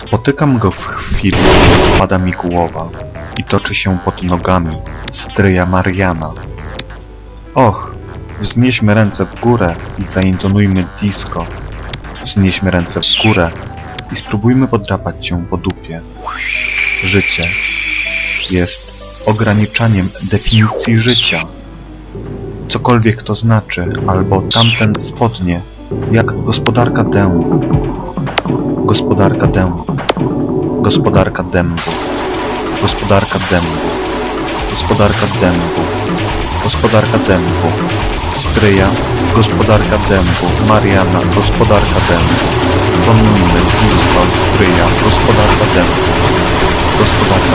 Spotykam go w chwili, gdy spada mi głowa i toczy się pod nogami stryja Mariana. Och, wznieśmy ręce w górę i zaintonujmy disco. Wznieśmy ręce w górę i spróbujmy podrapać cię po dupie. Życie jest ograniczaniem definicji życia. Cokolwiek to znaczy, albo tamten spodnie, jak gospodarka dębu. Gospodarka dębu. Gospodarka dębu. Gospodarka dębu. Gospodarka dębu. Gospodarka dębu. Stryja. Gospodarka dębu. Mariana. Gospodarka dębu. Tonujmy. Disco. Stryja. Gospodarka dębu. Gospodarka